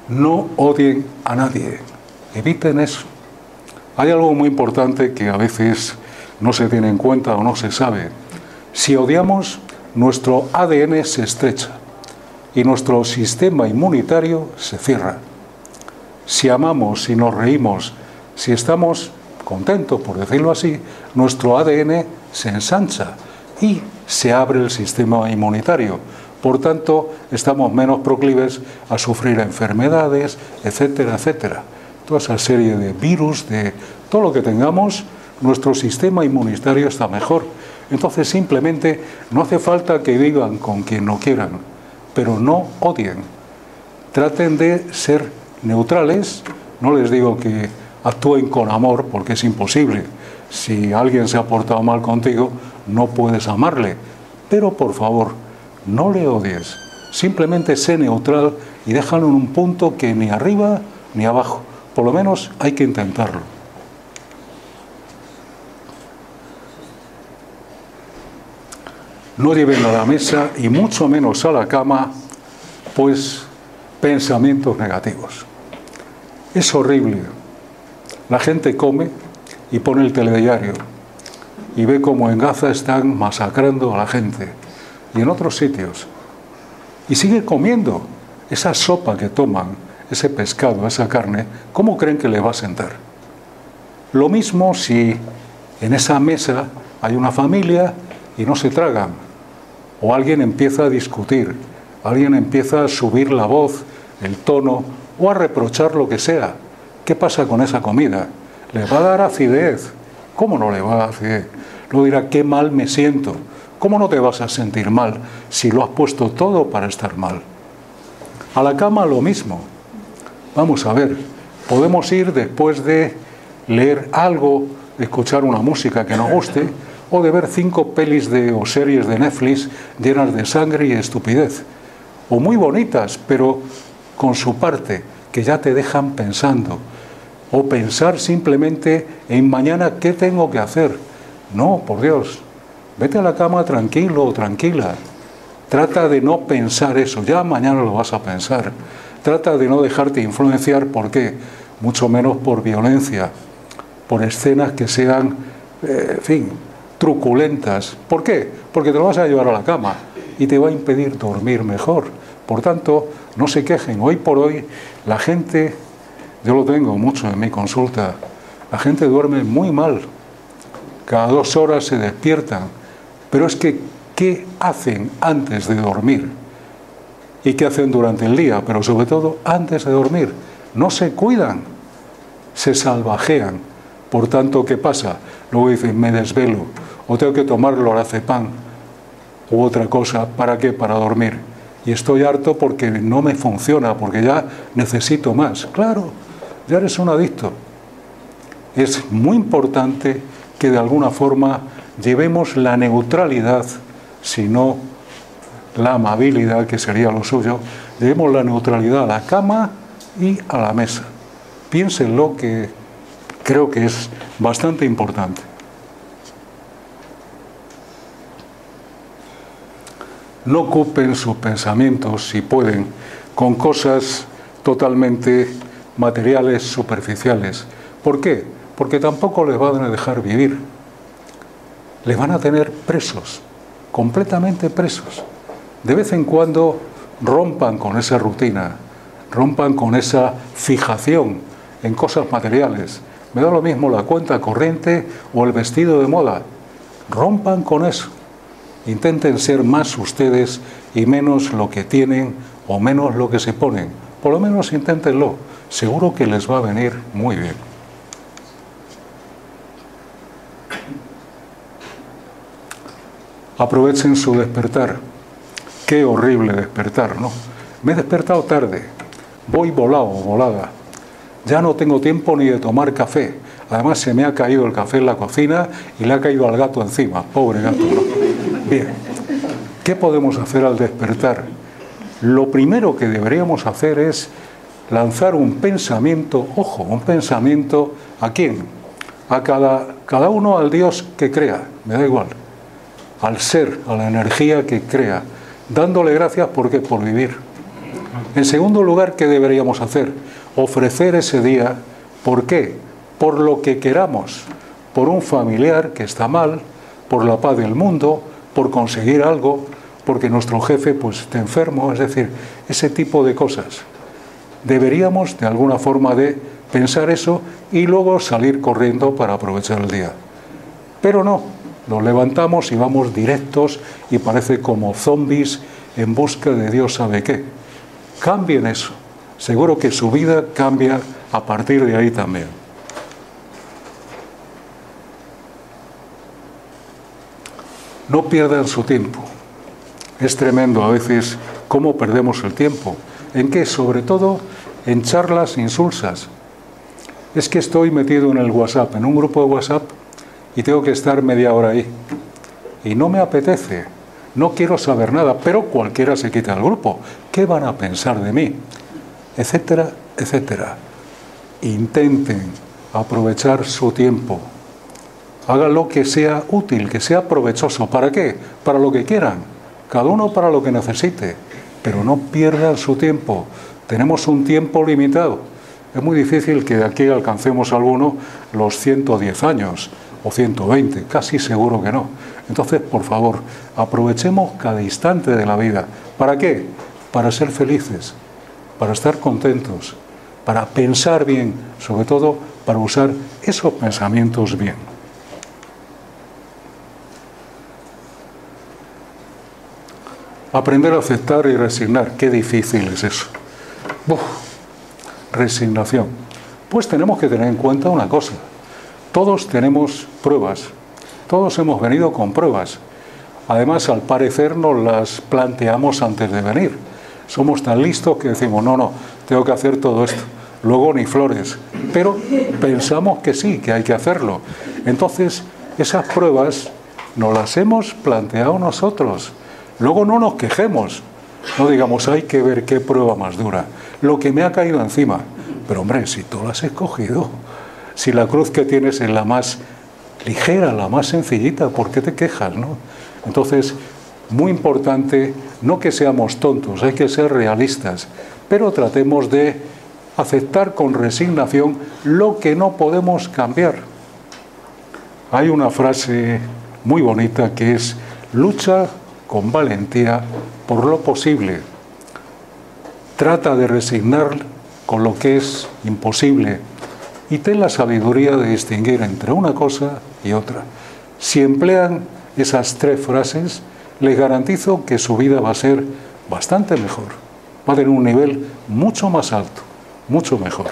No odien a nadie, eviten eso. Hay algo muy importante que a veces no se tiene en cuenta o no se sabe. Si odiamos, nuestro ADN se estrecha y nuestro sistema inmunitario se cierra. Si amamos, si nos reímos, si estamos contentos, por decirlo así, nuestro ADN se ensancha y se abre el sistema inmunitario. Por tanto, estamos menos proclives a sufrir enfermedades, etcétera, etcétera. Toda esa serie de virus, de todo lo que tengamos, nuestro sistema inmunitario está mejor. Entonces, simplemente no hace falta que vivan con quien no quieran, pero no odien. Traten de ser neutrales. No les digo que actúen con amor, porque es imposible. Si alguien se ha portado mal contigo, no puedes amarle. Pero, por favor, no le odies. Simplemente sé neutral y déjalo en un punto que ni arriba ni abajo. Por lo menos hay que intentarlo. No lleven a la mesa y mucho menos a la cama, pues, pensamientos negativos. Es horrible. La gente come y pone el telediario y ve cómo en Gaza están masacrando a la gente y en otros sitios. Y sigue comiendo esa sopa que toman, ese pescado, esa carne. ¿Cómo creen que le va a sentar? Lo mismo si en esa mesa hay una familia y no se tragan, o alguien empieza a discutir, alguien empieza a subir la voz, el tono, o a reprochar lo que sea. ¿Qué pasa con esa comida? ¿Le va a dar acidez? ¿Cómo no le va a dar acidez? Luego dirá, qué mal me siento. ¿Cómo no te vas a sentir mal si lo has puesto todo para estar mal? A la cama lo mismo. Vamos a ver, podemos ir después de leer algo, de escuchar una música que nos guste, o de ver 5 pelis o series de Netflix llenas de sangre y estupidez. O muy bonitas, pero con su parte, que ya te dejan pensando. O pensar simplemente en mañana qué tengo que hacer. No, por Dios, vete a la cama tranquilo o tranquila. Trata de no pensar eso, ya mañana lo vas a pensar. Trata de no dejarte influenciar, ¿por qué? Mucho menos por violencia, por escenas que sean, en fin, truculentas. ¿Por qué? Porque te lo vas a llevar a la cama y te va a impedir dormir mejor. Por tanto, no se quejen. Hoy por hoy la gente, yo lo tengo mucho en mi consulta, la gente duerme muy mal. Cada 2 horas se despiertan. Pero es que, ¿qué hacen antes de dormir? ¿Y qué hacen durante el día? Pero sobre todo antes de dormir. No se cuidan, se salvajean. Por tanto, ¿qué pasa? Luego dicen, me desvelo, o tengo que tomar lorazepam u otra cosa. ¿Para qué? Para dormir. Y estoy harto porque no me funciona, porque ya necesito más. Claro, ya eres un adicto. Es muy importante que de alguna forma llevemos la neutralidad, si no la amabilidad, que sería lo suyo, llevemos la neutralidad a la cama y a la mesa. Piénsenlo, que creo que es bastante importante. No ocupen sus pensamientos, si pueden, con cosas totalmente materiales, superficiales. ¿Por qué? Porque tampoco les van a dejar vivir. Les van a tener presos, completamente presos. De vez en cuando rompan con esa rutina, rompan con esa fijación en cosas materiales. Me da lo mismo la cuenta corriente o el vestido de moda. Rompan con eso. Intenten ser más ustedes y menos lo que tienen o menos lo que se ponen. Por lo menos inténtenlo. Seguro que les va a venir muy bien. Aprovechen su despertar. Qué horrible despertar, ¿no? Me he despertado tarde. Voy volado o volada. Ya no tengo tiempo ni de tomar café. Además se me ha caído el café en la cocina y le ha caído al gato encima. Pobre gato, ¿no? Bien, ¿qué podemos hacer al despertar? Lo primero que deberíamos hacer es lanzar un pensamiento, ojo, un pensamiento, ¿a quién? A cada uno, al Dios que crea, me da igual, al ser, a la energía que crea, dándole gracias porque por vivir. En segundo lugar, ¿qué deberíamos hacer? Ofrecer ese día, ¿por qué? Por lo que queramos, por un familiar que está mal, por la paz del mundo, por conseguir algo, porque nuestro jefe pues está enfermo, es decir, ese tipo de cosas. Deberíamos de alguna forma de pensar eso y luego salir corriendo para aprovechar el día. Pero no, nos levantamos y vamos directos y parece como zombies en busca de Dios sabe qué. Cambien eso. Seguro que su vida cambia a partir de ahí también. No pierdan su tiempo. Es tremendo a veces cómo perdemos el tiempo. ¿En qué? Sobre todo en charlas insulsas. Es que estoy metido en el WhatsApp, en un grupo de WhatsApp, y tengo que estar media hora ahí. Y no me apetece, no quiero saber nada, pero cualquiera se quita del grupo. ¿Qué van a pensar de mí? Etcétera, etcétera. Intenten aprovechar su tiempo. Hagan lo que sea útil, que sea provechoso. ¿Para qué? Para lo que quieran. Cada uno para lo que necesite. Pero no pierdan su tiempo. Tenemos un tiempo limitado. Es muy difícil que de aquí alcancemos alguno los 110 años o 120. Casi seguro que no. Entonces, por favor, aprovechemos cada instante de la vida. ¿Para qué? Para ser felices, para estar contentos, para pensar bien, sobre todo para usar esos pensamientos bien. Aprender a aceptar y resignar, qué difícil es eso. Resignación. Pues tenemos que tener en cuenta una cosa. Todos tenemos pruebas, todos hemos venido con pruebas. Además, al parecer nos las planteamos antes de venir. Somos tan listos que decimos, no, tengo que hacer todo esto. Luego ni flores. Pero pensamos que sí, que hay que hacerlo. Entonces, esas pruebas nos las hemos planteado nosotros. Luego no nos quejemos, no digamos, hay que ver qué prueba más dura, lo que me ha caído encima. Pero hombre, si tú la has escogido, si la cruz que tienes es la más ligera, la más sencillita, ¿por qué te quejas, no? Entonces, muy importante, no que seamos tontos, hay que ser realistas, pero tratemos de aceptar con resignación lo que no podemos cambiar. Hay una frase muy bonita que es, lucha con valentía por lo posible. Trata de resignar con lo que es imposible y ten la sabiduría de distinguir entre una cosa y otra. Si emplean esas tres frases, les garantizo que su vida va a ser bastante mejor. Va a tener un nivel mucho más alto, mucho mejor.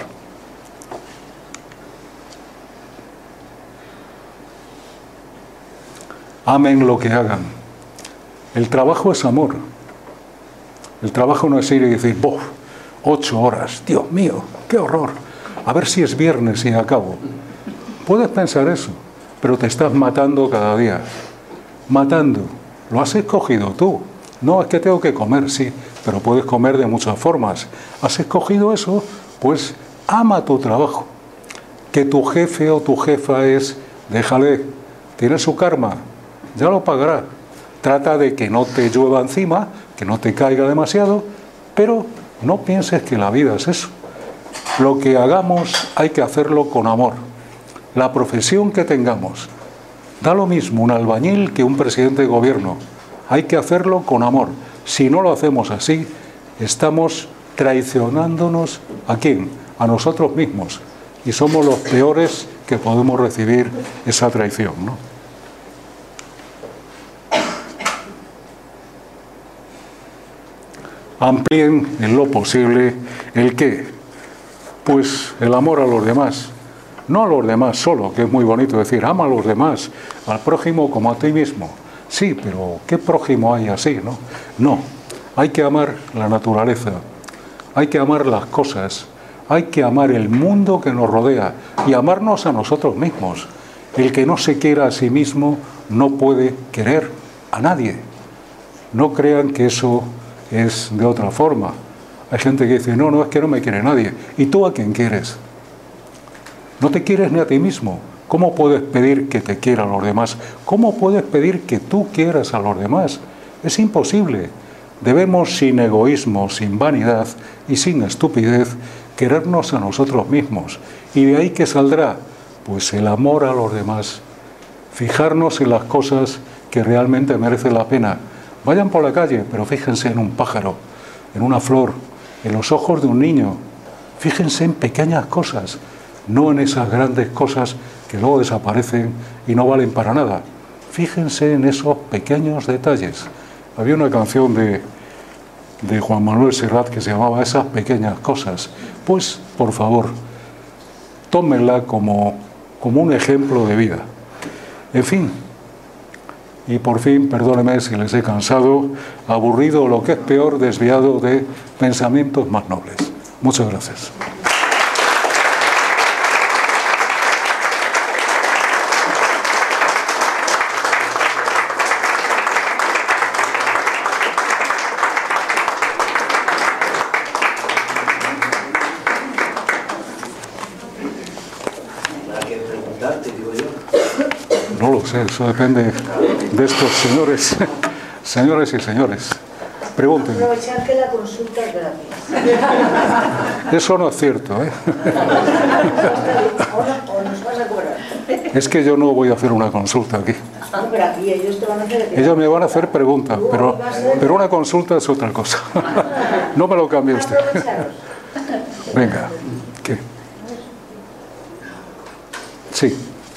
Amen lo que hagan. El trabajo es amor. El trabajo no es ir y decir, 8 horas, Dios mío, qué horror. A ver si es viernes y acabo. Puedes pensar eso, pero te estás matando cada día. Matando. Lo has escogido tú. No, es que tengo que comer, sí, pero puedes comer de muchas formas. ¿Has escogido eso? Pues ama tu trabajo. Que tu jefe o tu jefa déjale, tiene su karma, ya lo pagará. Trata de que no te llueva encima, que no te caiga demasiado, pero no pienses que la vida es eso. Lo que hagamos hay que hacerlo con amor. La profesión que tengamos, da lo mismo un albañil que un presidente de gobierno. Hay que hacerlo con amor. Si no lo hacemos así, estamos traicionándonos ¿a quién? A nosotros mismos. Y somos los peores que podemos recibir esa traición, ¿no? Amplíen en lo posible ¿el qué? Pues el amor a los demás. No a los demás solo, que es muy bonito decir, ama a los demás, al prójimo como a ti mismo. Sí, pero ¿qué prójimo hay así, no? No, hay que amar la naturaleza, hay que amar las cosas, hay que amar el mundo que nos rodea y amarnos a nosotros mismos. El que no se quiera a sí mismo no puede querer a nadie. No crean que eso es de otra forma. Hay gente que dice, no, es que no me quiere nadie. ¿Y tú a quién quieres? No te quieres ni a ti mismo. ¿Cómo puedes pedir que te quieran los demás? ¿Cómo puedes pedir que tú quieras a los demás? Es imposible. Debemos, sin egoísmo, sin vanidad y sin estupidez, querernos a nosotros mismos. Y de ahí que saldrá, pues, el amor a los demás. Fijarnos en las cosas que realmente merecen la pena. Vayan por la calle, pero fíjense en un pájaro, en una flor, en los ojos de un niño. Fíjense en pequeñas cosas, no en esas grandes cosas que luego desaparecen y no valen para nada. Fíjense en esos pequeños detalles. Había una canción de Juan Manuel Serrat que se llamaba Esas pequeñas cosas. Pues, por favor, tómenla como un ejemplo de vida. En fin, y por fin, perdónenme si les he cansado, aburrido, lo que es peor, desviado de pensamientos más nobles. Muchas gracias. No lo sé, eso depende de estos señores, señores y señores. Pregunten. Aprovechar que la consulta es gratis. Eso no es cierto, ¿eh? O nos vas a cobrar. Es que yo no voy a hacer una consulta aquí. No, pero aquí ellos te van a hacer... Ellos me van a hacer preguntas, pero una consulta es otra cosa. No me lo cambie usted. Venga, ¿qué? Sí.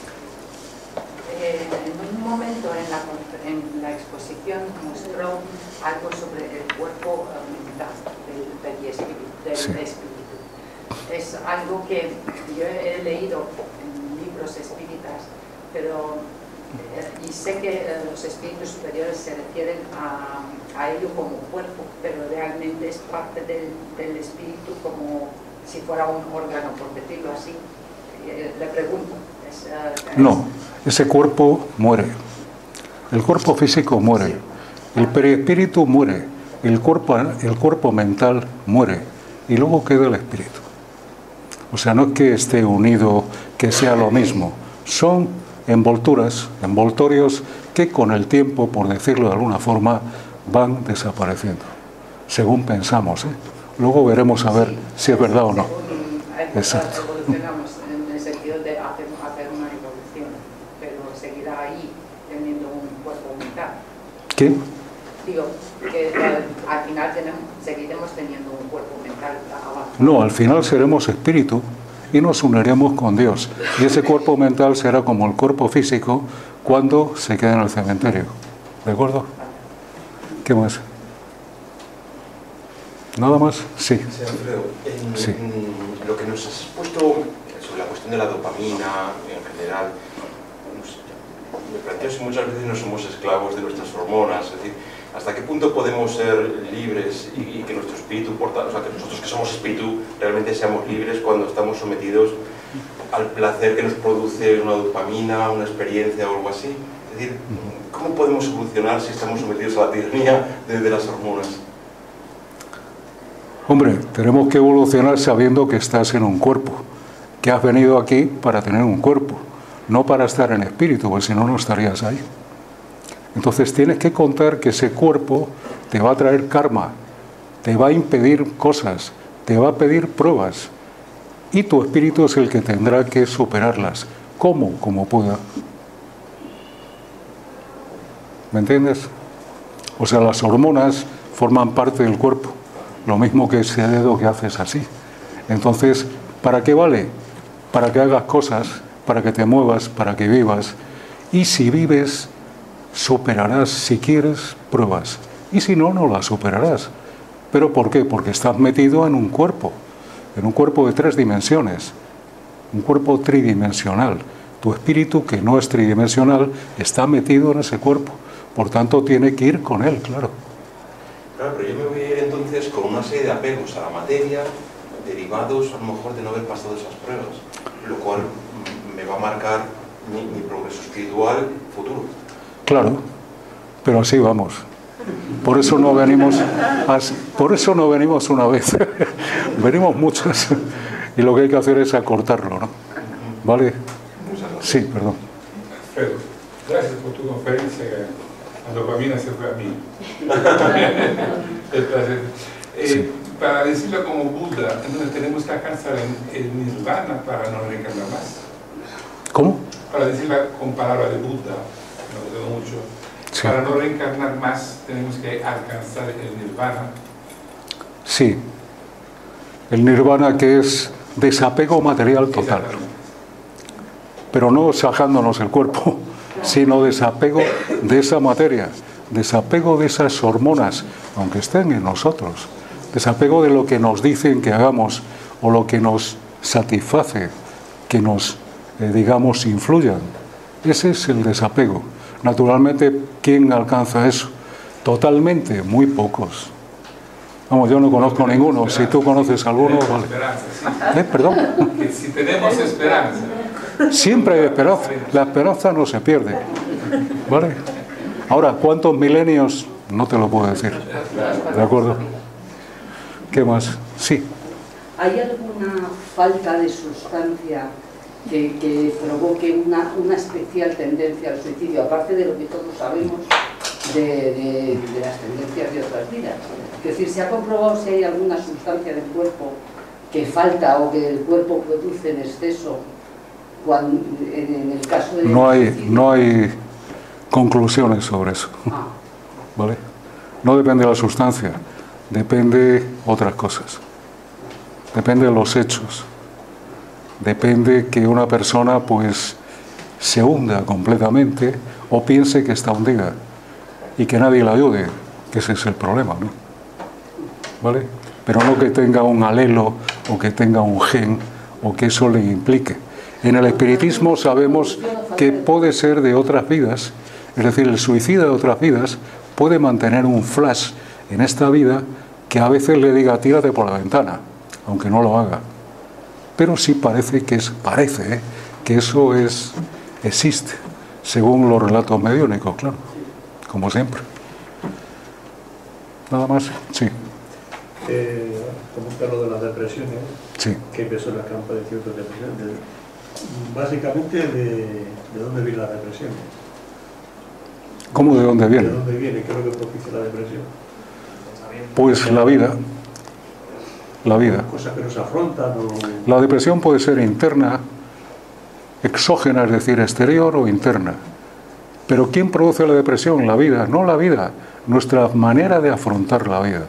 En un momento en la exposición mostró algo sobre el cuerpo mental del espíritu. Es algo que yo he leído en libros espíritas, pero y sé que los espíritus superiores se refieren a ello como cuerpo, pero realmente es parte del espíritu como si fuera un órgano, por decirlo así. Le pregunto. No, ese cuerpo muere. El cuerpo físico muere. El perispíritu muere. El cuerpo mental muere. Y luego queda el espíritu. O sea, no es que esté unido, que sea lo mismo. Son envolturas, envoltorios que con el tiempo, por decirlo de alguna forma, van desapareciendo. Según pensamos, ¿eh? Luego veremos a ver si es verdad o no. Exacto. Evolucionamos en el sentido de hacer una evolución, pero seguirá ahí teniendo un cuerpo mental. ¿Qué? Digo, que al final seguiremos teniendo un cuerpo mental. No, al final seremos espíritu y nos uniremos con Dios. Y ese cuerpo mental será como el cuerpo físico cuando se quede en el cementerio. ¿De acuerdo? ¿Qué más? ¿Nada más? Sí. Sí, Alfredo, Sí. Lo que nos has puesto sobre la cuestión de la dopamina en general, me planteo si muchas veces no somos esclavos de nuestras hormonas, es decir, hasta qué punto podemos ser libres y que nuestro espíritu, o sea, que nosotros que somos espíritu realmente seamos libres cuando estamos sometidos al placer que nos produce una dopamina, una experiencia o algo así. Es decir, ¿cómo podemos evolucionar si estamos sometidos a la tiranía de las hormonas? Hombre, tenemos que evolucionar sabiendo que estás en un cuerpo, que has venido aquí para tener un cuerpo, no para estar en espíritu, porque si no, no estarías ahí. Entonces tienes que contar que ese cuerpo te va a traer karma, te va a impedir cosas, te va a pedir pruebas, y tu espíritu es el que tendrá que superarlas. ¿Cómo? Como pueda. ¿Me entiendes? O sea, las hormonas forman parte del cuerpo. Lo mismo que ese dedo que haces así. Entonces, ¿para qué vale? Para que hagas cosas, para que te muevas, para que vivas. Y si vives, superarás, si quieres, pruebas. Y si no, no las superarás. ¿Pero por qué? Porque estás metido en un cuerpo de 3 dimensiones, un cuerpo tridimensional. Tu espíritu, que no es tridimensional, está metido en ese cuerpo. Por tanto, tiene que ir con él, claro. Claro, pero yo me voy a ir entonces con una serie de apegos a la materia, derivados a lo mejor de no haber pasado esas pruebas, lo cual me va a marcar mi progreso espiritual futuro. Claro, pero así vamos. Por eso no venimos una vez, venimos muchas, y lo que hay que hacer es acortarlo, ¿no? ¿Vale? Sí, perdón. Alfredo, gracias por tu conferencia La dopamina se fue a mí. El placer. Sí. Para decirlo como Buda, entonces tenemos que alcanzar el nirvana para no reencarnar más. ¿Cómo? Para decirlo con palabra de Buda, me gustó mucho. Sí. Para no reencarnar más, tenemos que alcanzar el nirvana. Sí. El nirvana, que es desapego material total. Exactamente. Pero no sacándonos el cuerpo, sino desapego de esa materia, desapego de esas hormonas, aunque estén en nosotros, desapego de lo que nos dicen que hagamos o lo que nos satisface, que nos, digamos, influyan. Ese es el desapego. Naturalmente, ¿quién alcanza eso? Totalmente, muy pocos. Vamos, yo no conozco ninguno. Si tú conoces alguno, vale. Esperanza, sí. ¿Perdón? Que si tenemos esperanza. Siempre hay esperanza. La esperanza no se pierde. ¿Vale? Ahora, ¿cuántos milenios? No te lo puedo decir. ¿De acuerdo? ¿Qué más? Sí. ¿Hay alguna falta de sustancia que provoque una especial tendencia al suicidio, aparte de lo que todos sabemos de las tendencias de otras vidas? Es decir, ¿se ha comprobado si hay alguna sustancia del cuerpo que falta o que el cuerpo produce en exceso en el caso de... No hay conclusiones sobre eso. ¿Vale? No depende de la sustancia, depende de otras cosas. Depende de los hechos. Depende que una persona pues se hunda completamente o piense que está hundida y que nadie la ayude, que ese es el problema, ¿no? ¿Vale? Pero no que tenga un alelo o que tenga un gen o que eso le implique. En el espiritismo sabemos que puede ser de otras vidas, es decir, el suicida de otras vidas puede mantener un flash en esta vida que a veces le diga tírate por la ventana, aunque no lo haga. Pero sí parece que eso existe, según los relatos mediúnicos, claro, como siempre. Nada más, sí. Comentar lo de las depresiones, Sí. que personas que han padecido de depresión, básicamente de dónde viene la depresión. ¿Cómo de dónde viene? ¿De dónde viene? ¿Qué es lo que propicia la depresión? Pues la vida. La vida. Cosas que nos afrontan o... La depresión puede ser interna, exógena, es decir, exterior o interna. Pero ¿quién produce la depresión? La vida, no la vida, nuestra manera de afrontar la vida.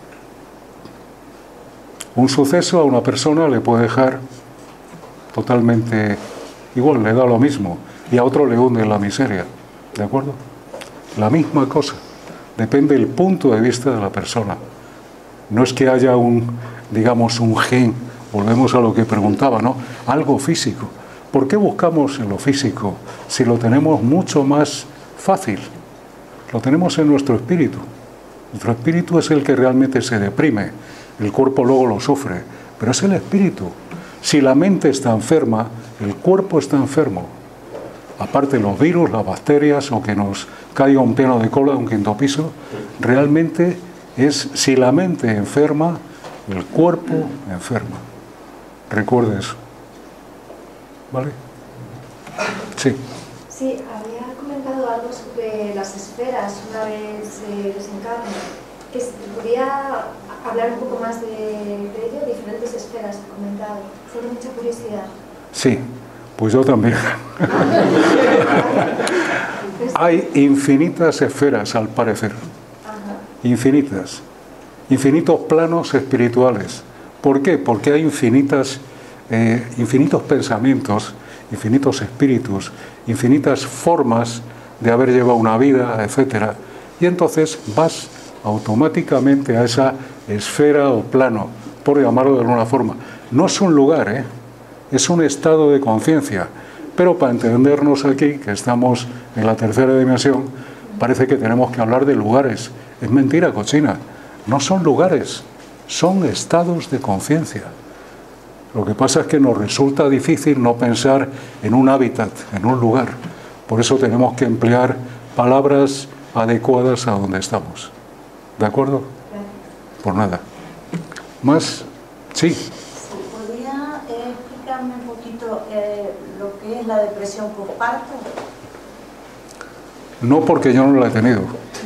Un suceso a una persona le puede dejar totalmente igual, le da lo mismo, y a otro le hunde en la miseria, ¿de acuerdo? La misma cosa, depende del punto de vista de la persona. No es que haya digamos, un gen, volvemos a lo que preguntaba, ¿no? Algo físico. ¿Por qué buscamos en lo físico si lo tenemos mucho más fácil? Lo tenemos en nuestro espíritu. Nuestro espíritu es el que realmente se deprime, el cuerpo luego lo sufre, pero es el espíritu. Si la mente está enferma, el cuerpo está enfermo. Aparte los virus, las bacterias o que nos caiga un piano de cola de un quinto piso, realmente es si la mente enferma, el cuerpo enferma. Recuerde eso. ¿Vale? Sí. Sí, había comentado algo sobre las esferas una vez desencarne. Que podía hablar un poco más de ello, diferentes esferas que he comentado. Tengo mucha curiosidad. Sí, pues yo también. Hay infinitas esferas, al parecer. Infinitas. Infinitos planos espirituales. ¿Por qué? Porque hay infinitos pensamientos, infinitos espíritus, infinitas formas de haber llevado una vida, etc. Y entonces vas automáticamente a esa esfera o plano, por llamarlo de alguna forma. No es un lugar, es un estado de conciencia. Pero para entendernos aquí, que estamos en la tercera dimensión, parece que tenemos que hablar de lugares. Es mentira cochina. No son lugares, son estados de conciencia. Lo que pasa es que nos resulta difícil no pensar en un hábitat, en un lugar. Por eso tenemos que emplear palabras adecuadas a donde estamos. ¿De acuerdo? Por nada. ¿Más? Sí. ¿Podría explicarme un poquito lo que es la depresión postparto? No porque yo no la he tenido.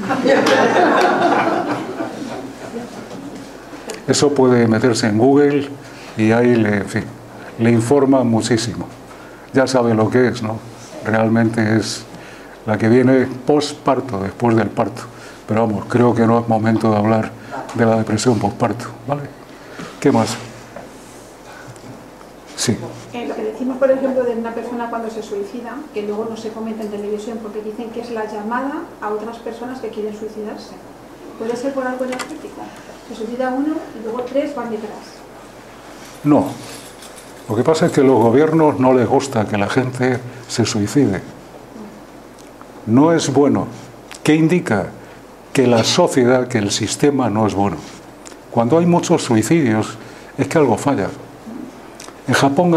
Eso puede meterse en Google y ahí en fin, le informa muchísimo. Ya sabe lo que es, ¿no? Realmente es la que viene postparto, después del parto. Pero vamos, creo que no es momento de hablar de la depresión postparto, ¿vale? ¿Qué más? Sí. Lo que decimos, por ejemplo, de una persona cuando se suicida, que luego no se comenta en televisión porque dicen que es la llamada a otras personas que quieren suicidarse. ¿Puede ser por algo energético? Se suicida uno y luego 3 van detrás. No. Lo que pasa es que a los gobiernos no les gusta que la gente se suicide. No es bueno. ¿Qué indica? Que la sociedad, que el sistema no es bueno. Cuando hay muchos suicidios es que algo falla. En Japón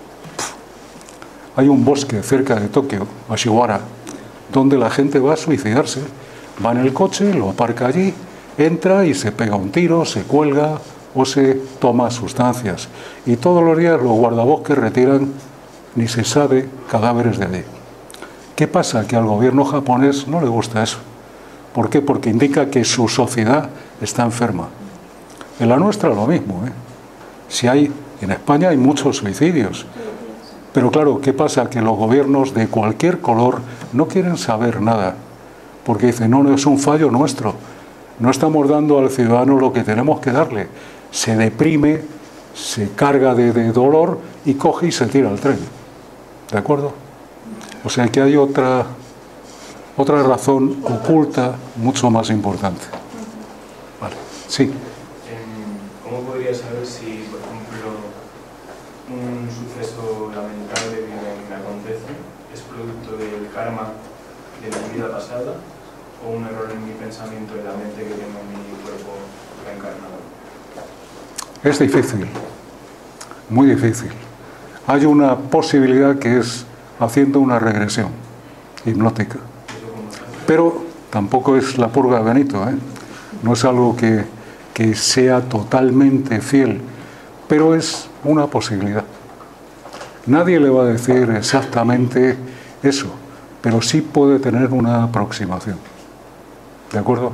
hay un bosque cerca de Tokio, Ashiwara, donde la gente va a suicidarse. Va en el coche, lo aparca allí, entra y se pega un tiro, se cuelga o se toma sustancias. Y todos los días los guardabosques retiran, ni se sabe, cadáveres de allí. ¿Qué pasa? Que al gobierno japonés no le gusta eso. ¿Por qué? Porque indica que su sociedad está enferma. En la nuestra lo mismo, ¿eh? En España hay muchos suicidios. Pero claro, ¿qué pasa? Que los gobiernos de cualquier color no quieren saber nada. Porque dicen, no es un fallo nuestro. No estamos dando al ciudadano lo que tenemos que darle. Se deprime, se carga de dolor y coge y se tira al tren. ¿De acuerdo? O sea que hay otra razón oculta mucho más importante. Vale, sí. ¿Cómo podría saber si, por ejemplo, un suceso lamentable que me acontece es producto del karma de mi vida pasada o un error en mi pensamiento de la mente que tengo en mi cuerpo reencarnado? Es difícil, muy difícil. Hay una posibilidad que es haciendo una regresión hipnótica. Pero tampoco es la purga de Benito, ¿eh? No es algo que sea totalmente fiel, pero es una posibilidad. Nadie le va a decir exactamente eso, pero sí puede tener una aproximación. ¿De acuerdo?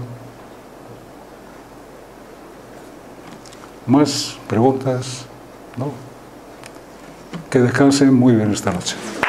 ¿Más preguntas? ¿No? Que descansen muy bien esta noche.